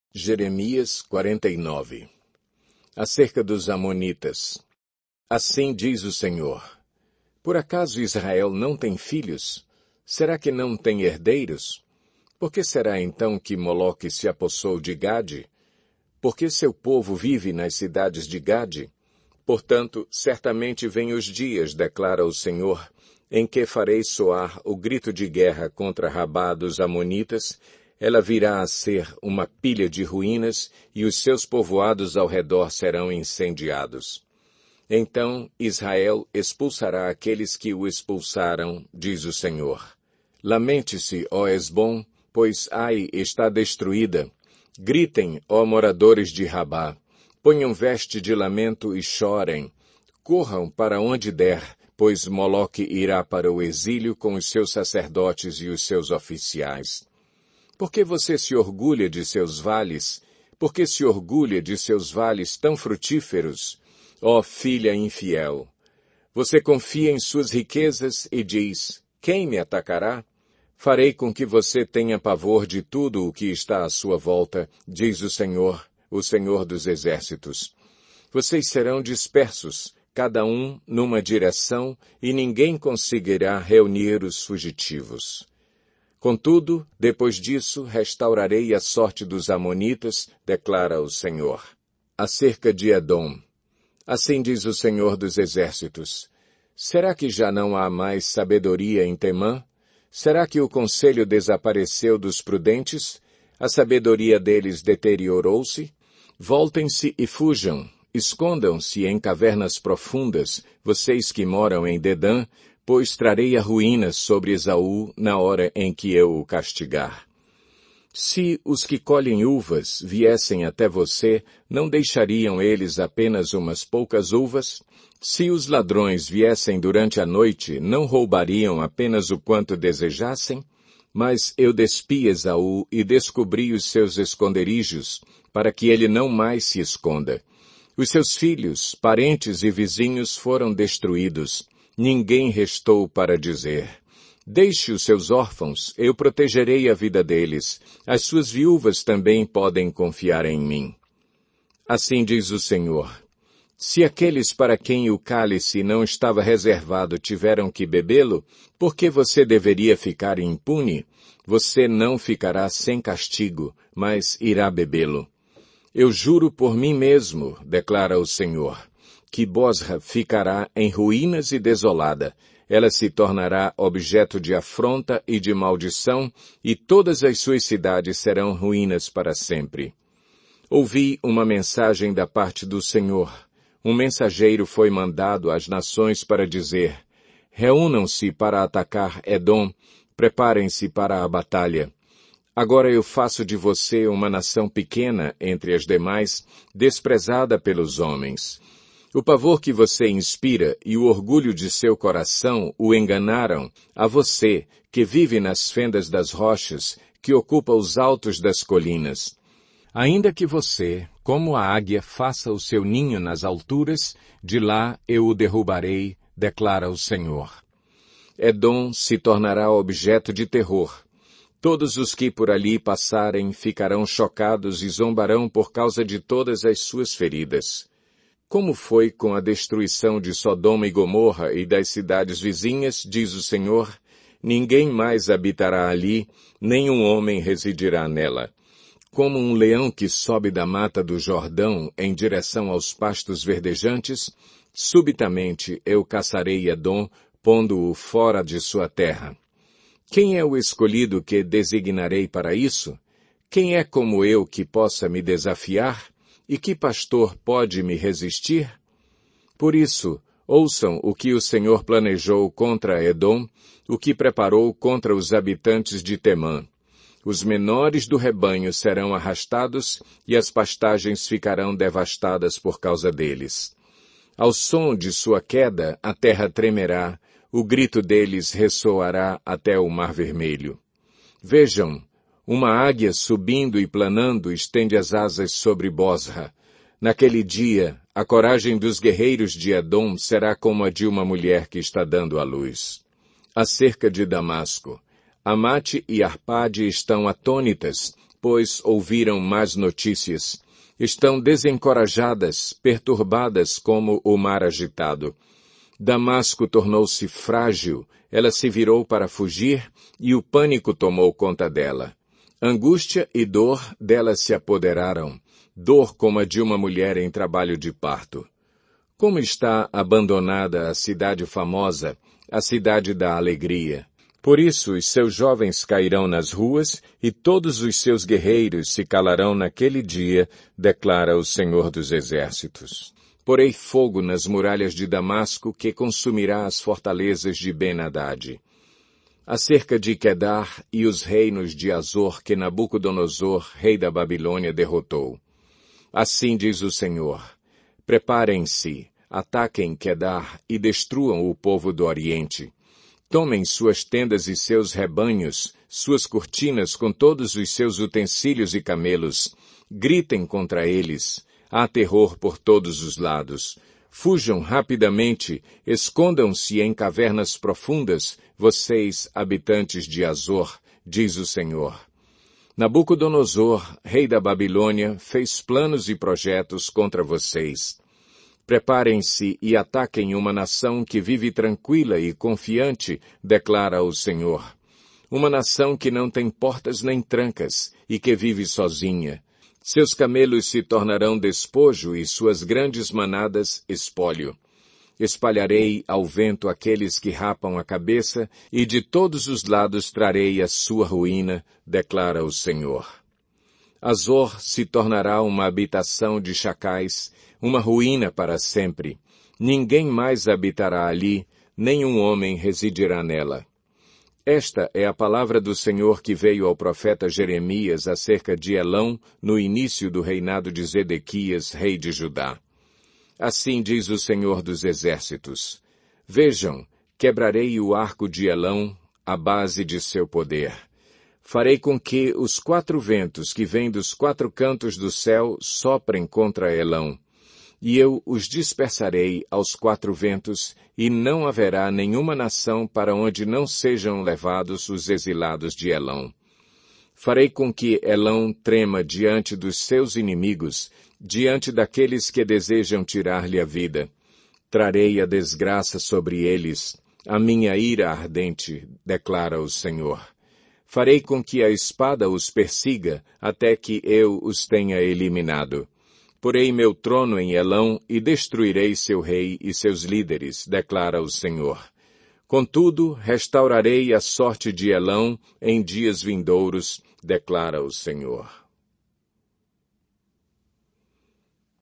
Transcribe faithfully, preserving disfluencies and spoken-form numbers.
Jeremias quarenta e nove. Acerca dos Amonitas. Assim diz o Senhor: por acaso Israel não tem filhos? Será que não tem herdeiros? Por que será então que Moloque se apossou de Gade? Porque seu povo vive nas cidades de Gade? Portanto, certamente vêm os dias, declara o Senhor, em que farei soar o grito de guerra contra Rabá dos Amonitas. Ela virá a ser uma pilha de ruínas, e os seus povoados ao redor serão incendiados. Então Israel expulsará aqueles que o expulsaram, diz o Senhor. Lamente-se, ó Hesbom, pois Ai está destruída. Gritem, ó moradores de Rabá. Ponham veste de lamento e chorem. Corram para onde der, pois Moloque irá para o exílio com os seus sacerdotes e os seus oficiais. Por que você se orgulha de seus vales? Por que se orgulha de seus vales tão frutíferos? Ó filha infiel! Você confia em suas riquezas e diz: quem me atacará? Farei com que você tenha pavor de tudo o que está à sua volta, diz o Senhor, o Senhor dos Exércitos. Vocês serão dispersos, cada um numa direção, e ninguém conseguirá reunir os fugitivos. Contudo, depois disso, restaurarei a sorte dos Amonitas, declara o Senhor. Acerca de Edom. Assim diz o Senhor dos Exércitos: será que já não há mais sabedoria em Temã? Será que o conselho desapareceu dos prudentes? A sabedoria deles deteriorou-se? Voltem-se e fujam. Escondam-se em cavernas profundas, vocês que moram em Dedã, pois trarei a ruína sobre Esaú na hora em que eu o castigar. Se os que colhem uvas viessem até você, não deixariam eles apenas umas poucas uvas? Se os ladrões viessem durante a noite, não roubariam apenas o quanto desejassem? Mas eu despi Esaú e descobri os seus esconderijos, para que ele não mais se esconda. Os seus filhos, parentes e vizinhos foram destruídos. Ninguém restou para dizer: deixe os seus órfãos, eu protegerei a vida deles. As suas viúvas também podem confiar em mim. Assim diz o Senhor: se aqueles para quem o cálice não estava reservado tiveram que bebê-lo, por que você deveria ficar impune? Você não ficará sem castigo, mas irá bebê-lo. Eu juro por mim mesmo, declara o Senhor, que Bosra ficará em ruínas e desolada. Ela se tornará objeto de afronta e de maldição, e todas as suas cidades serão ruínas para sempre. Ouvi uma mensagem da parte do Senhor. Um mensageiro foi mandado às nações para dizer: reúnam-se para atacar Edom, preparem-se para a batalha. Agora eu faço de você uma nação pequena entre as demais, desprezada pelos homens. O pavor que você inspira e o orgulho de seu coração o enganaram a você, que vive nas fendas das rochas, que ocupa os altos das colinas. Ainda que você, como a águia, faça o seu ninho nas alturas, de lá eu o derrubarei, declara o Senhor. Edom se tornará objeto de terror. Todos os que por ali passarem ficarão chocados e zombarão por causa de todas as suas feridas. Como foi com a destruição de Sodoma e Gomorra e das cidades vizinhas, diz o Senhor, ninguém mais habitará ali, nem um homem residirá nela. Como um leão que sobe da mata do Jordão em direção aos pastos verdejantes, subitamente eu caçarei Edom, pondo-o fora de sua terra. Quem é o escolhido que designarei para isso? Quem é como eu que possa me desafiar? E que pastor pode me resistir? Por isso, ouçam o que o Senhor planejou contra Edom, o que preparou contra os habitantes de Temã. Os menores do rebanho serão arrastados e as pastagens ficarão devastadas por causa deles. Ao som de sua queda, a terra tremerá, o grito deles ressoará até o Mar Vermelho. Vejam, uma águia subindo e planando estende as asas sobre Bosra. Naquele dia, a coragem dos guerreiros de Edom será como a de uma mulher que está dando à luz. Acerca de Damasco, Amate e Arpade estão atônitas, pois ouviram más notícias. Estão desencorajadas, perturbadas como o mar agitado. Damasco tornou-se frágil, ela se virou para fugir e o pânico tomou conta dela. Angústia e dor dela se apoderaram, dor como a de uma mulher em trabalho de parto. Como está abandonada a cidade famosa, a cidade da alegria. Por isso os seus jovens cairão nas ruas e todos os seus guerreiros se calarão naquele dia, declara o Senhor dos Exércitos. Porei fogo nas muralhas de Damasco que consumirá as fortalezas de Ben-Hadad. Acerca de Quedar e os reinos de Azor que Nabucodonosor, rei da Babilônia, derrotou. Assim diz o Senhor, preparem-se, ataquem Quedar e destruam o povo do Oriente. Tomem suas tendas e seus rebanhos, suas cortinas com todos os seus utensílios e camelos. Gritem contra eles. Há terror por todos os lados. Fujam rapidamente, escondam-se em cavernas profundas, vocês, habitantes de Azor, diz o Senhor. Nabucodonosor, rei da Babilônia, fez planos e projetos contra vocês. Preparem-se e ataquem uma nação que vive tranquila e confiante, declara o Senhor. Uma nação que não tem portas nem trancas e que vive sozinha. Seus camelos se tornarão despojo e suas grandes manadas espólio. Espalharei ao vento aqueles que rapam a cabeça e de todos os lados trarei a sua ruína, declara o Senhor. Azor se tornará uma habitação de chacais, uma ruína para sempre. Ninguém mais habitará ali, nenhum homem residirá nela. Esta é a palavra do Senhor que veio ao profeta Jeremias acerca de Elão no início do reinado de Zedequias, rei de Judá. Assim diz o Senhor dos Exércitos. Vejam, quebrarei o arco de Elão, a base de seu poder. Farei com que os quatro ventos que vêm dos quatro cantos do céu soprem contra Elão. E eu os dispersarei aos quatro ventos, e não haverá nenhuma nação para onde não sejam levados os exilados de Elão. Farei com que Elão trema diante dos seus inimigos, diante daqueles que desejam tirar-lhe a vida. Trarei a desgraça sobre eles, a minha ira ardente, declara o Senhor. Farei com que a espada os persiga, até que eu os tenha eliminado. Porei meu trono em Elão e destruirei seu rei e seus líderes, declara o Senhor. Contudo, restaurarei a sorte de Elão em dias vindouros, declara o Senhor.